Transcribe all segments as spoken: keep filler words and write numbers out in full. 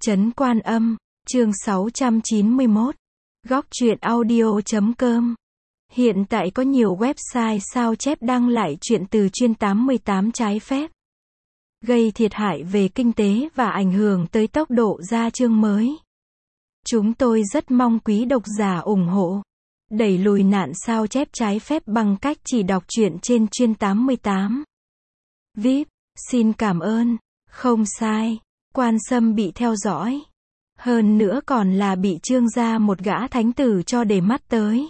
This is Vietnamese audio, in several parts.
Trấn Quan Âm, chương sáu trăm chín mươi mốt. Góc truyện audio chấm com. Hiện tại có nhiều website sao chép đăng lại truyện từ chuyên tám mươi tám trái phép, gây thiệt hại về kinh tế và ảnh hưởng tới tốc độ ra chương mới. Chúng tôi rất mong quý độc giả ủng hộ, đẩy lùi nạn sao chép trái phép bằng cách chỉ đọc truyện trên chuyên tám mươi tám. vê i pê, xin cảm ơn. Không sai, Quan Sâm bị theo dõi. Hơn nữa còn là bị Trương gia một gã thánh tử cho để mắt tới.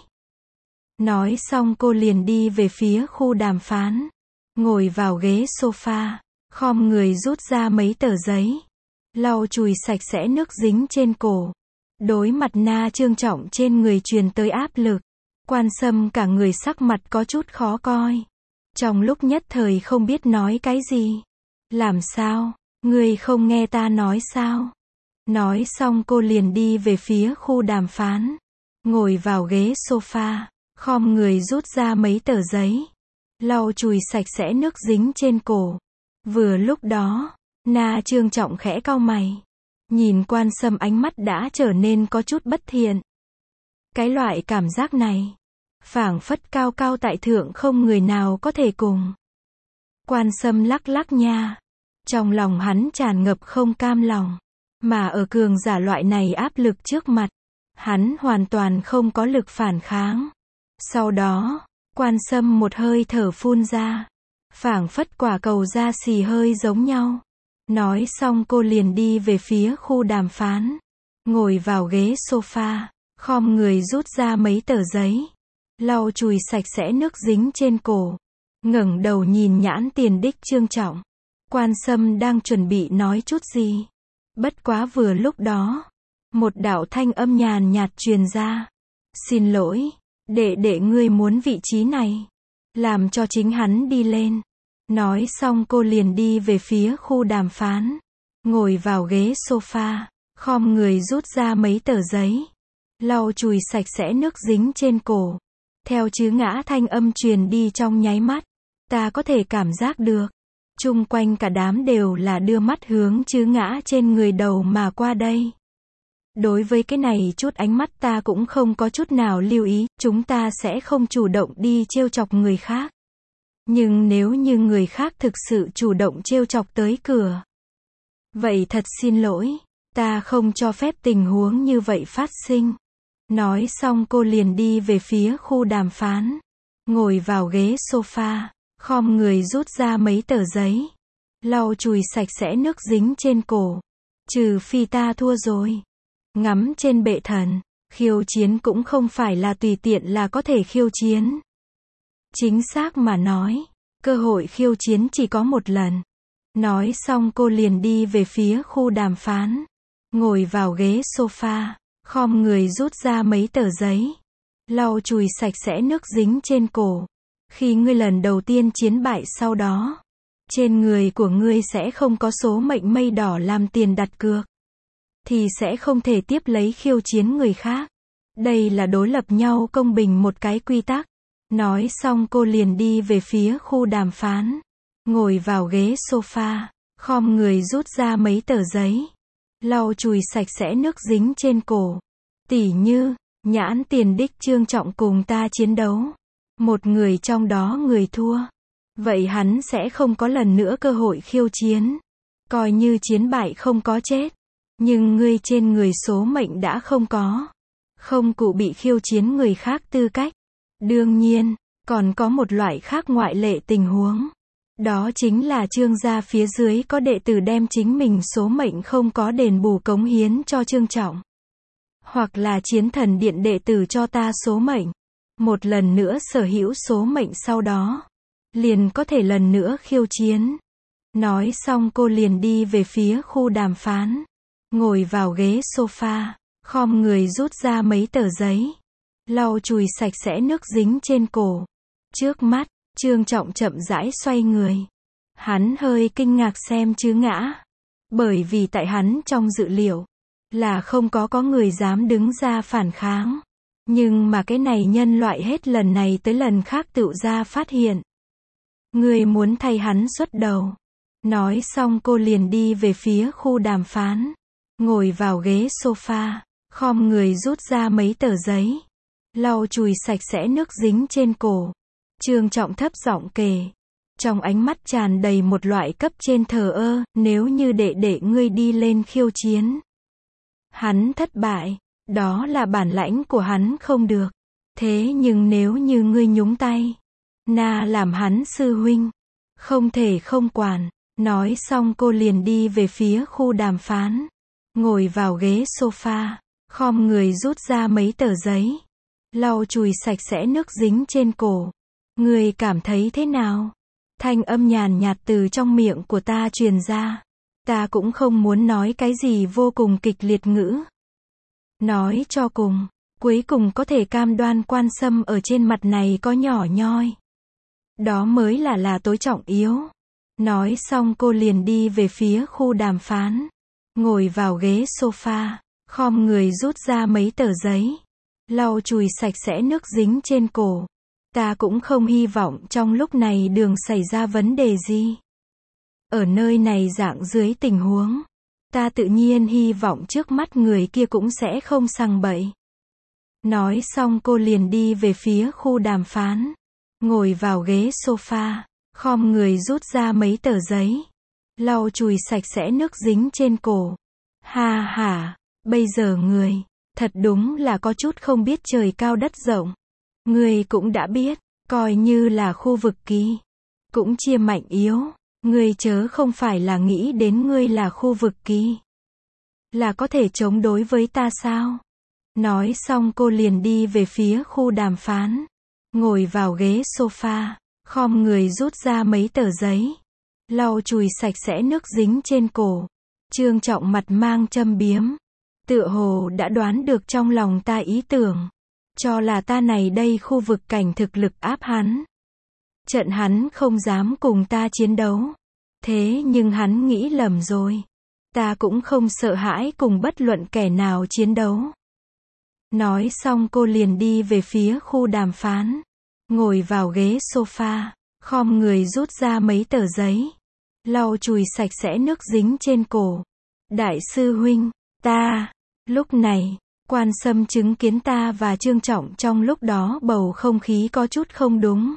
Nói xong cô liền đi về phía khu đàm phán. Ngồi vào ghế sofa, khom người rút ra mấy tờ giấy, lau chùi sạch sẽ nước dính trên cổ. Đối mặt Na Trương Trọng trên người truyền tới áp lực, Quan Sâm cả người sắc mặt có chút khó coi. Trong lúc nhất thời không biết nói cái gì. Làm sao? Ngươi không nghe ta nói sao? Nói xong cô liền đi về phía khu đàm phán. Ngồi vào ghế sofa, khom người rút ra mấy tờ giấy, lau chùi sạch sẽ nước dính trên cổ. Vừa lúc đó, Na Trương Trọng khẽ cau mày. Nhìn Quan Sâm ánh mắt đã trở nên có chút bất thiện. Cái loại cảm giác này, phảng phất cao cao tại thượng không người nào có thể cùng. Quan Sâm lắc lắc nha. Trong lòng hắn tràn ngập không cam lòng. Mà ở cường giả loại này áp lực trước mặt, hắn hoàn toàn không có lực phản kháng. Sau đó, Quan Sâm một hơi thở phun ra, phảng phất quả cầu da xì hơi giống nhau. Nói xong cô liền đi về phía khu đàm phán. Ngồi vào ghế sofa, khom người rút ra mấy tờ giấy, lau chùi sạch sẽ nước dính trên cổ. Ngẩng đầu nhìn Nhãn Tiền Đích Trương Trọng. Quan Sâm đang chuẩn bị nói chút gì. Bất quá vừa lúc đó, một đạo thanh âm nhàn nhạt truyền ra. Xin lỗi, đệ đệ ngươi muốn vị trí này, làm cho chính hắn đi lên. Nói xong cô liền đi về phía khu đàm phán. Ngồi vào ghế sofa, khom người rút ra mấy tờ giấy, lau chùi sạch sẽ nước dính trên cổ. Theo chữ ngã thanh âm truyền đi trong nháy mắt, ta có thể cảm giác được, chung quanh cả đám đều là đưa mắt hướng chữ ngã trên người đầu mà qua đây. Đối với cái này chút ánh mắt ta cũng không có chút nào lưu ý, chúng ta sẽ không chủ động đi trêu chọc người khác. Nhưng nếu như người khác thực sự chủ động trêu chọc tới cửa, vậy thật xin lỗi, ta không cho phép tình huống như vậy phát sinh. Nói xong cô liền đi về phía khu đàm phán. Ngồi vào ghế sofa, khom người rút ra mấy tờ giấy, lau chùi sạch sẽ nước dính trên cổ. Trừ phi ta thua rồi. Ngắm trên bệ thần, khiêu chiến cũng không phải là tùy tiện là có thể khiêu chiến. Chính xác mà nói, cơ hội khiêu chiến chỉ có một lần. Nói xong cô liền đi về phía khu đàm phán. Ngồi vào ghế sofa, khom người rút ra mấy tờ giấy, lau chùi sạch sẽ nước dính trên cổ. Khi ngươi lần đầu tiên chiến bại sau đó, trên người của ngươi sẽ không có số mệnh mây đỏ làm tiền đặt cược, thì sẽ không thể tiếp lấy khiêu chiến người khác. Đây là đối lập nhau công bình một cái quy tắc. Nói xong cô liền đi về phía khu đàm phán. Ngồi vào ghế sofa, khom người rút ra mấy tờ giấy, lau chùi sạch sẽ nước dính trên cổ. Tỉ như, Nhãn Tiền Đích Trương Trọng cùng ta chiến đấu, một người trong đó người thua, vậy hắn sẽ không có lần nữa cơ hội khiêu chiến. Coi như chiến bại không có chết, nhưng ngươi trên người số mệnh đã không có, không cụ bị khiêu chiến người khác tư cách. Đương nhiên, còn có một loại khác ngoại lệ tình huống. Đó chính là Trương gia phía dưới có đệ tử đem chính mình số mệnh không có đền bù cống hiến cho Trương Trọng. Hoặc là Chiến Thần Điện đệ tử cho ta số mệnh, một lần nữa sở hữu số mệnh sau đó, liền có thể lần nữa khiêu chiến. Nói xong cô liền đi về phía khu đàm phán. Ngồi vào ghế sofa, khom người rút ra mấy tờ giấy, lau chùi sạch sẽ nước dính trên cổ. Trước mắt, Trương Trọng chậm rãi xoay người. Hắn hơi kinh ngạc xem chữ ngã. Bởi vì tại hắn trong dự liệu, là không có có người dám đứng ra phản kháng. Nhưng mà cái này nhân loại hết lần này tới lần khác tự ra phát hiện. Người muốn thay hắn xuất đầu. Nói xong cô liền đi về phía khu đàm phán. ngồi vào ghế sofa, khom người rút ra mấy tờ giấy, lau chùi sạch sẽ nước dính trên cổ. Trương Trọng thấp giọng kể, trong ánh mắt tràn đầy một loại cấp trên thờ ơ, nếu như đệ đệ ngươi đi lên khiêu chiến, hắn thất bại, đó là bản lãnh của hắn không được. Thế nhưng nếu như ngươi nhúng tay, na làm hắn sư huynh, không thể không quản. Nói xong cô liền đi về phía khu đàm phán, ngồi vào ghế sofa, khom người rút ra mấy tờ giấy, lau chùi sạch sẽ nước dính trên cổ. Ngươi cảm thấy thế nào? Thanh âm nhàn nhạt từ trong miệng của ta truyền ra. Ta cũng không muốn nói cái gì vô cùng kịch liệt ngữ. Nói cho cùng, cuối cùng có thể cam đoan Quan Sâm ở trên mặt này có nhỏ nhoi. Đó mới là là tối trọng yếu. Nói xong cô liền đi về phía khu đàm phán, ngồi vào ghế sofa, khom người rút ra mấy tờ giấy, lau chùi sạch sẽ nước dính trên cổ. Ta cũng không hy vọng trong lúc này đường xảy ra vấn đề gì. Ở nơi này dạng dưới tình huống, ta tự nhiên hy vọng trước mắt người kia cũng sẽ không sằng bậy. Nói xong cô liền đi về phía khu đàm phán, ngồi vào ghế sofa, khom người rút ra mấy tờ giấy, lau chùi sạch sẽ nước dính trên cổ. Ha ha, bây giờ người, thật đúng là có chút không biết trời cao đất rộng. Ngươi cũng đã biết, coi như là khu vực kỳ, cũng chia mạnh yếu. Ngươi chớ không phải là nghĩ đến ngươi là khu vực kỳ, là có thể chống đối với ta sao? Nói xong cô liền đi về phía khu đàm phán, ngồi vào ghế sofa, khom người rút ra mấy tờ giấy, lau chùi sạch sẽ nước dính trên cổ. Trương Trọng mặt mang châm biếm, tựa hồ đã đoán được trong lòng ta ý tưởng, cho là ta này đây khu vực cảnh thực lực áp hắn. Trận hắn không dám cùng ta chiến đấu. Thế nhưng hắn nghĩ lầm rồi. Ta cũng không sợ hãi cùng bất luận kẻ nào chiến đấu. Nói xong cô liền đi về phía khu đàm phán, ngồi vào ghế sofa, khom người rút ra mấy tờ giấy, lau chùi sạch sẽ nước dính trên cổ. Đại sư huynh, ta. Lúc này, Quan Sâm chứng kiến ta và Trương Trọng trong lúc đó bầu không khí có chút không đúng.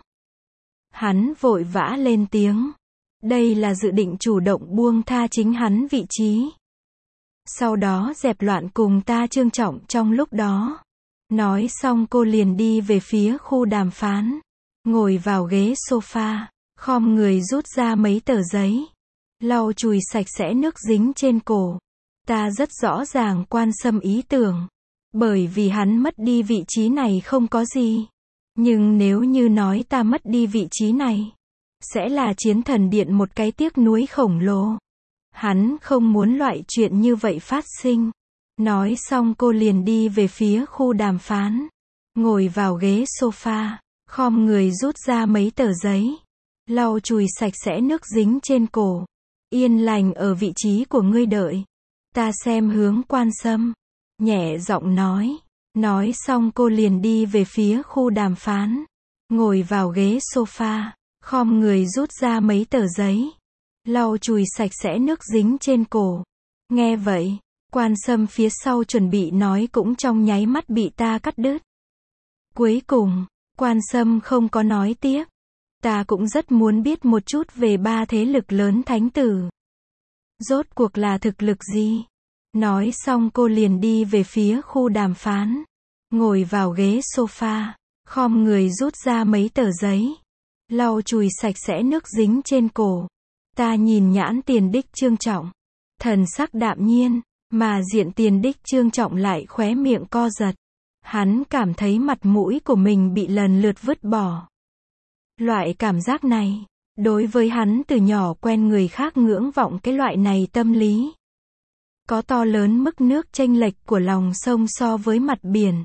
Hắn vội vã lên tiếng. Đây là dự định chủ động buông tha chính hắn vị trí. Sau đó dẹp loạn cùng ta Trương Trọng trong lúc đó. Nói xong cô liền đi về phía khu đàm phán, ngồi vào ghế sofa, khom người rút ra mấy tờ giấy, lau chùi sạch sẽ nước dính trên cổ. Ta rất rõ ràng Quan Sâm ý tưởng, bởi vì hắn mất đi vị trí này không có gì. Nhưng nếu như nói ta mất đi vị trí này, sẽ là Chiến Thần Điện một cái tiếc nuối khổng lồ. Hắn không muốn loại chuyện như vậy phát sinh. Nói xong cô liền đi về phía khu đàm phán, ngồi vào ghế sofa, khom người rút ra mấy tờ giấy, lau chùi sạch sẽ nước dính trên cổ. Yên lành ở vị trí của ngươi đợi. Ta xem hướng Quan Sâm, nhẹ giọng nói. Nói xong cô liền đi về phía khu đàm phán, ngồi vào ghế sofa, khom người rút ra mấy tờ giấy, lau chùi sạch sẽ nước dính trên cổ. Nghe vậy, Quan Sâm phía sau chuẩn bị nói cũng trong nháy mắt bị ta cắt đứt. Cuối cùng, Quan Sâm không có nói tiếp. Ta cũng rất muốn biết một chút về ba thế lực lớn thánh tử. Rốt cuộc là thực lực gì? Nói xong cô liền đi về phía khu đàm phán, ngồi vào ghế sofa, khom người rút ra mấy tờ giấy, lau chùi sạch sẽ nước dính trên cổ. Ta nhìn nhãn Tiền Đích Trương Trọng, thần sắc đạm nhiên, mà diện Tiền Đích Trương Trọng lại khóe miệng co giật. Hắn cảm thấy mặt mũi của mình bị lần lượt vứt bỏ. Loại cảm giác này, đối với hắn từ nhỏ quen người khác ngưỡng vọng cái loại này tâm lý, có to lớn mức nước chênh lệch của lòng sông so với mặt biển.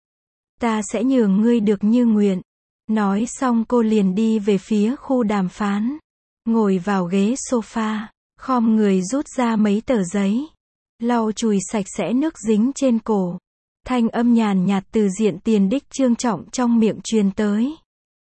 Ta sẽ nhường ngươi được như nguyện. Nói xong cô liền đi về phía khu đàm phán, ngồi vào ghế sofa, khom người rút ra mấy tờ giấy, lau chùi sạch sẽ nước dính trên cổ. Thanh âm nhàn nhạt từ diện Tiền Đích Trương Trọng trong miệng truyền tới.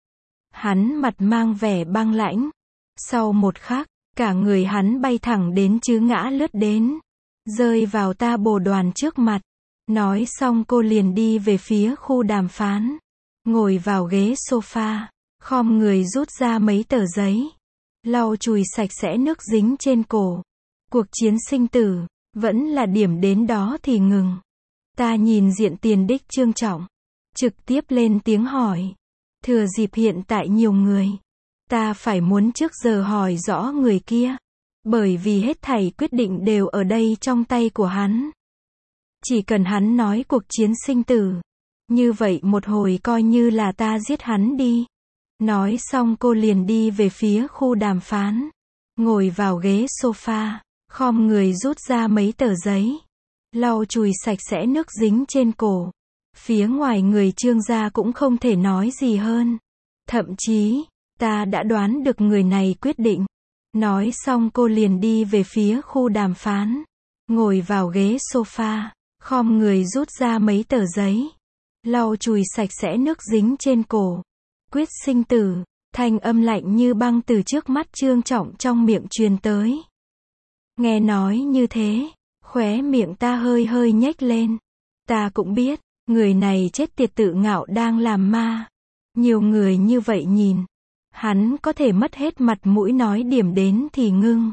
Hắn mặt mang vẻ băng lãnh. Sau một khắc, cả người hắn bay thẳng đến chứ ngã lướt đến. rơi vào ta bồ đoàn trước mặt. Nói xong cô liền đi về phía khu đàm phán. Ngồi vào ghế sofa, khom người rút ra mấy tờ giấy. Lau chùi sạch sẽ nước dính trên cổ. Cuộc chiến sinh tử, vẫn là điểm đến đó thì ngừng. Ta nhìn diện tiền đích Trương Trọng. Trực tiếp lên tiếng hỏi. Thừa dịp hiện tại nhiều người. Ta phải muốn trước giờ hỏi rõ người kia. Bởi vì hết thảy quyết định đều ở đây trong tay của hắn. Chỉ cần hắn nói cuộc chiến sinh tử. Như vậy một hồi coi như là ta giết hắn đi. Nói xong cô liền đi về phía khu đàm phán. Ngồi vào ghế sofa, khom người rút ra mấy tờ giấy. Lau chùi sạch sẽ nước dính trên cổ. Phía ngoài người Trương gia cũng không thể nói gì hơn. Thậm chí, ta đã đoán được người này quyết định. Nói xong cô liền đi về phía khu đàm phán. Ngồi vào ghế sofa, khom người rút ra mấy tờ giấy. Lau chùi sạch sẽ nước dính trên cổ. Quyết sinh tử, thanh âm lạnh như băng từ trước mắt Trương Trọng trong miệng truyền tới. Nghe nói như thế, khóe miệng ta hơi hơi nhếch lên. Ta cũng biết, người này chết tiệt tự ngạo đang làm ma. Nhiều người như vậy nhìn. Hắn có thể mất hết mặt mũi nói điểm đến thì ngưng.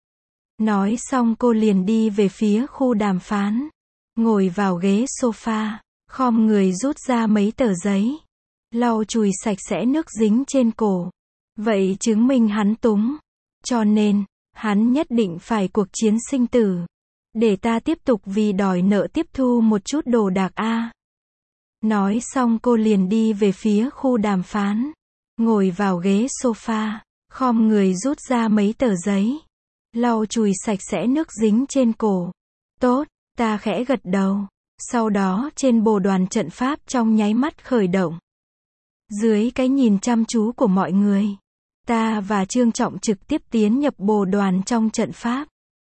Nói xong cô liền đi về phía khu đàm phán. Ngồi vào ghế sofa, khom người rút ra mấy tờ giấy. Lau chùi sạch sẽ nước dính trên cổ. Vậy chứng minh hắn túng. Cho nên, hắn nhất định phải cuộc chiến sinh tử. Để ta tiếp tục vì đòi nợ tiếp thu một chút đồ đạc a. Nói xong cô liền đi về phía khu đàm phán. Ngồi vào ghế sofa, khom người rút ra mấy tờ giấy. Lau chùi sạch sẽ nước dính trên cổ. Tốt, ta khẽ gật đầu. Sau đó trên bồ đoàn trận pháp trong nháy mắt khởi động. Dưới cái nhìn chăm chú của mọi người, ta và Trương Trọng trực tiếp tiến nhập bồ đoàn trong trận pháp.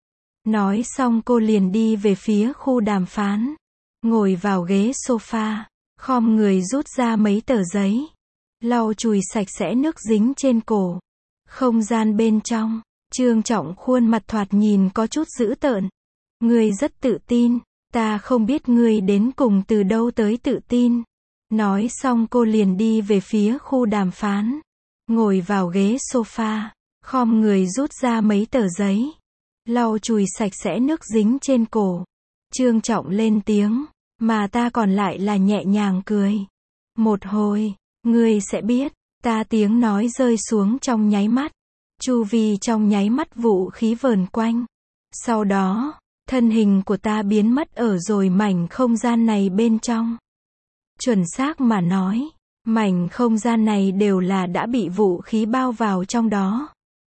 Nói xong cô liền đi về phía khu đàm phán. Ngồi vào ghế sofa, khom người rút ra mấy tờ giấy. Lau chùi sạch sẽ nước dính trên cổ. Không gian bên trong, Trương Trọng khuôn mặt thoạt nhìn có chút dữ tợn. Ngươi rất tự tin, ta không biết ngươi đến cùng từ đâu tới tự tin. Nói xong cô liền đi về phía khu đàm phán. Ngồi vào ghế sofa, khom người rút ra mấy tờ giấy. Lau chùi sạch sẽ nước dính trên cổ. Trương Trọng lên tiếng, mà ta còn lại là nhẹ nhàng cười. Một hồi, ngươi sẽ biết, ta tiếng nói rơi xuống trong nháy mắt. Chu vi trong nháy mắt vũ khí vờn quanh. Sau đó, thân hình của ta biến mất ở rồi mảnh không gian này bên trong. Chuẩn xác mà nói, mảnh không gian này đều là đã bị vũ khí bao vào trong đó.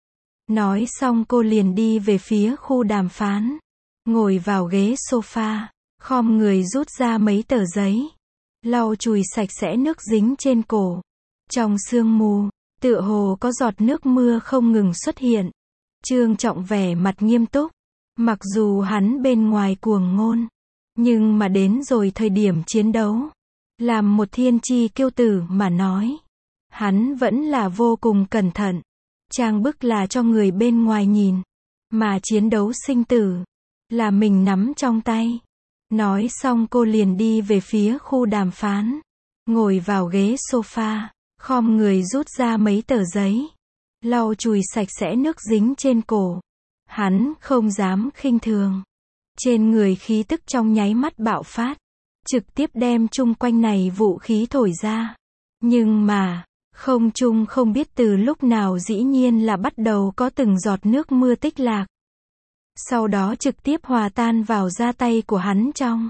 Nói xong cô liền đi về phía khu đàm phán. Ngồi vào ghế sofa, khom người rút ra mấy tờ giấy. Lau chùi sạch sẽ nước dính trên cổ. Trong sương mù, tựa hồ có giọt nước mưa không ngừng xuất hiện. Trương Trọng vẻ mặt nghiêm túc. Mặc dù hắn bên ngoài cuồng ngôn, nhưng mà đến rồi thời điểm chiến đấu, làm một thiên chi kiêu tử mà nói, hắn vẫn là vô cùng cẩn thận. Trang bức là cho người bên ngoài nhìn, mà chiến đấu sinh tử là mình nắm trong tay. Nói xong cô liền đi về phía khu đàm phán. Ngồi vào ghế sofa, khom người rút ra mấy tờ giấy. Lau chùi sạch sẽ nước dính trên cổ. Hắn không dám khinh thường. Trên người khí tức trong nháy mắt bạo phát. Trực tiếp đem chung quanh này vũ khí thổi ra. Nhưng mà, không trung không biết từ lúc nào dĩ nhiên là bắt đầu có từng giọt nước mưa tích lạc. Sau đó trực tiếp hòa tan vào da tay của hắn trong.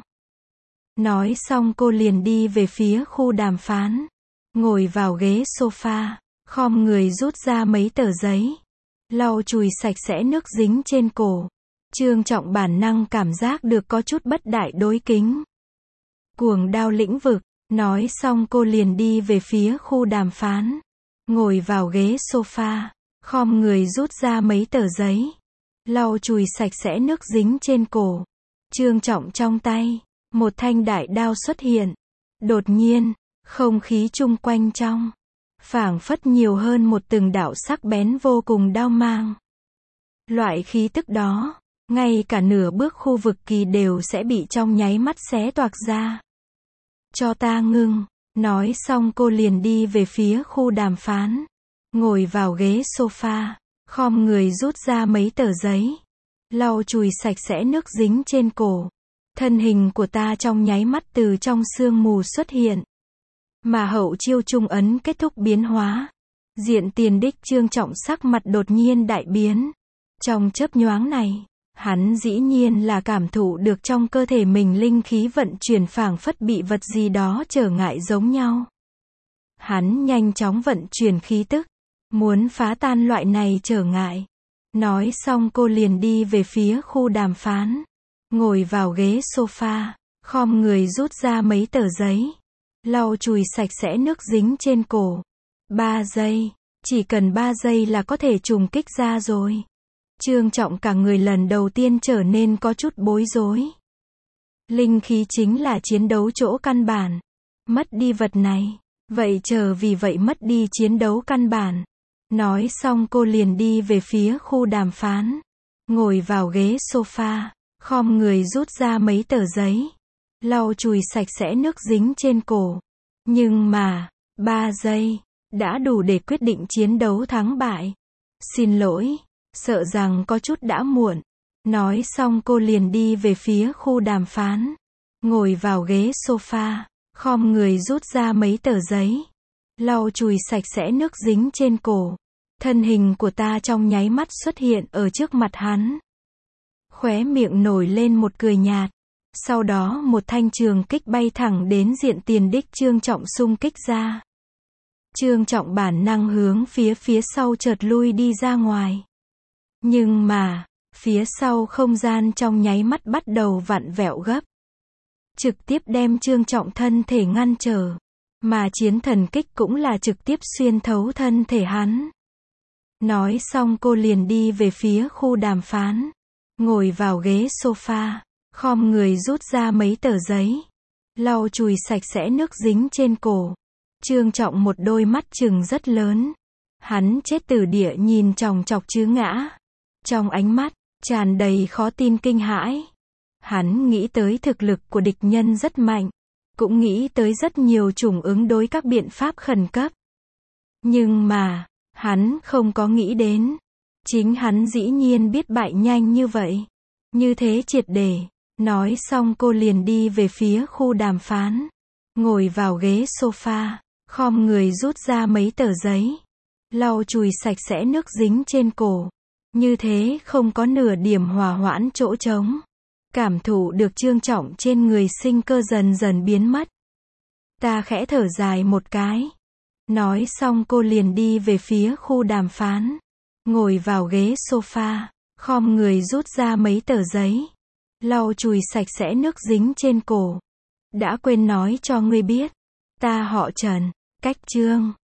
Nói xong cô liền đi về phía khu đàm phán. Ngồi vào ghế sofa, khom người rút ra mấy tờ giấy. Lau chùi sạch sẽ nước dính trên cổ. Trương Trọng bản năng cảm giác được có chút bất đại đối kính. Cuồng đao lĩnh vực. Nói xong cô liền đi về phía khu đàm phán. Ngồi vào ghế sofa, khom người rút ra mấy tờ giấy. Lau chùi sạch sẽ nước dính trên cổ. Trương Trọng trong tay, một thanh đại đao xuất hiện. Đột nhiên, không khí chung quanh trong, phảng phất nhiều hơn một từng đạo sắc bén vô cùng đao mang. Loại khí tức đó, Ngay cả nửa bước khu vực kỳ đều sẽ bị trong nháy mắt xé toạc ra. Cho ta ngưng. Nói xong cô liền đi về phía khu đàm phán. Ngồi vào ghế sofa. Khom người rút ra mấy tờ giấy. Lau chùi sạch sẽ nước dính trên cổ. Thân hình của ta trong nháy mắt từ trong sương mù xuất hiện. Mà hậu chiêu trung ấn kết thúc biến hóa. Diện Tiền Đích Trương Trọng sắc mặt đột nhiên đại biến. Trong chớp nhoáng này, hắn dĩ nhiên là cảm thụ được trong cơ thể mình linh khí vận chuyển phảng phất bị vật gì đó trở ngại giống nhau. Hắn nhanh chóng vận chuyển khí tức, muốn phá tan loại này trở ngại. Nói xong cô liền đi về phía khu đàm phán. Ngồi vào ghế sofa, khom người rút ra mấy tờ giấy. Lau chùi sạch sẽ nước dính trên cổ. Ba giây, chỉ cần ba giây là có thể trùng kích ra rồi. Trương Trọng cả người lần đầu tiên trở nên có chút bối rối. Linh khí chính là chiến đấu chỗ căn bản. Mất đi vật này, vậy chờ vì vậy mất đi chiến đấu căn bản. Nói xong cô liền đi về phía khu đàm phán. Ngồi vào ghế sofa, khom người rút ra mấy tờ giấy. Lau chùi sạch sẽ nước dính trên cổ. Nhưng mà, ba giây, đã đủ để quyết định chiến đấu thắng bại. Xin lỗi, sợ rằng có chút đã muộn. Nói xong cô liền đi về phía khu đàm phán. Ngồi vào ghế sofa, khom người rút ra mấy tờ giấy. Lau chùi sạch sẽ nước dính trên cổ. Thân hình của ta trong nháy mắt xuất hiện ở trước mặt hắn. Khóe miệng nổi lên một cười nhạt. Sau đó một thanh trường kích bay thẳng đến Diện Tiền Đích Trương Trọng xung kích ra. Trương Trọng bản năng hướng phía phía sau chợt lui đi ra ngoài. Nhưng mà, phía sau không gian trong nháy mắt bắt đầu vặn vẹo gấp. Trực tiếp đem Trương Trọng thân thể ngăn trở. Mà chiến thần kích cũng là trực tiếp xuyên thấu thân thể hắn. Nói xong cô liền đi về phía khu đàm phán. Ngồi vào ghế sofa, khom người rút ra mấy tờ giấy. Lau chùi sạch sẽ nước dính trên cổ. Trương Trọng một đôi mắt trừng rất lớn. Hắn chết từ địa nhìn chòng chọc chứ ngã. Trong ánh mắt, tràn đầy khó tin kinh hãi. Hắn nghĩ tới thực lực của địch nhân rất mạnh. Cũng nghĩ tới rất nhiều chủng ứng đối các biện pháp khẩn cấp. Nhưng mà, hắn không có nghĩ đến. Chính hắn dĩ nhiên biết bại nhanh như vậy. Như thế triệt để. Nói xong cô liền đi về phía khu đàm phán. Ngồi vào ghế sofa, khom người rút ra mấy tờ giấy. Lau chùi sạch sẽ nước dính trên cổ. Như thế không có nửa điểm hòa hoãn chỗ trống. Cảm thụ được Trương Trọng trên người sinh cơ dần dần biến mất. Ta khẽ thở dài một cái. Nói xong cô liền đi về phía khu đàm phán. Ngồi vào ghế sofa, khom người rút ra mấy tờ giấy. Lau chùi sạch sẽ nước dính trên cổ. Đã quên nói cho ngươi biết. Ta họ Trần, cách Trương.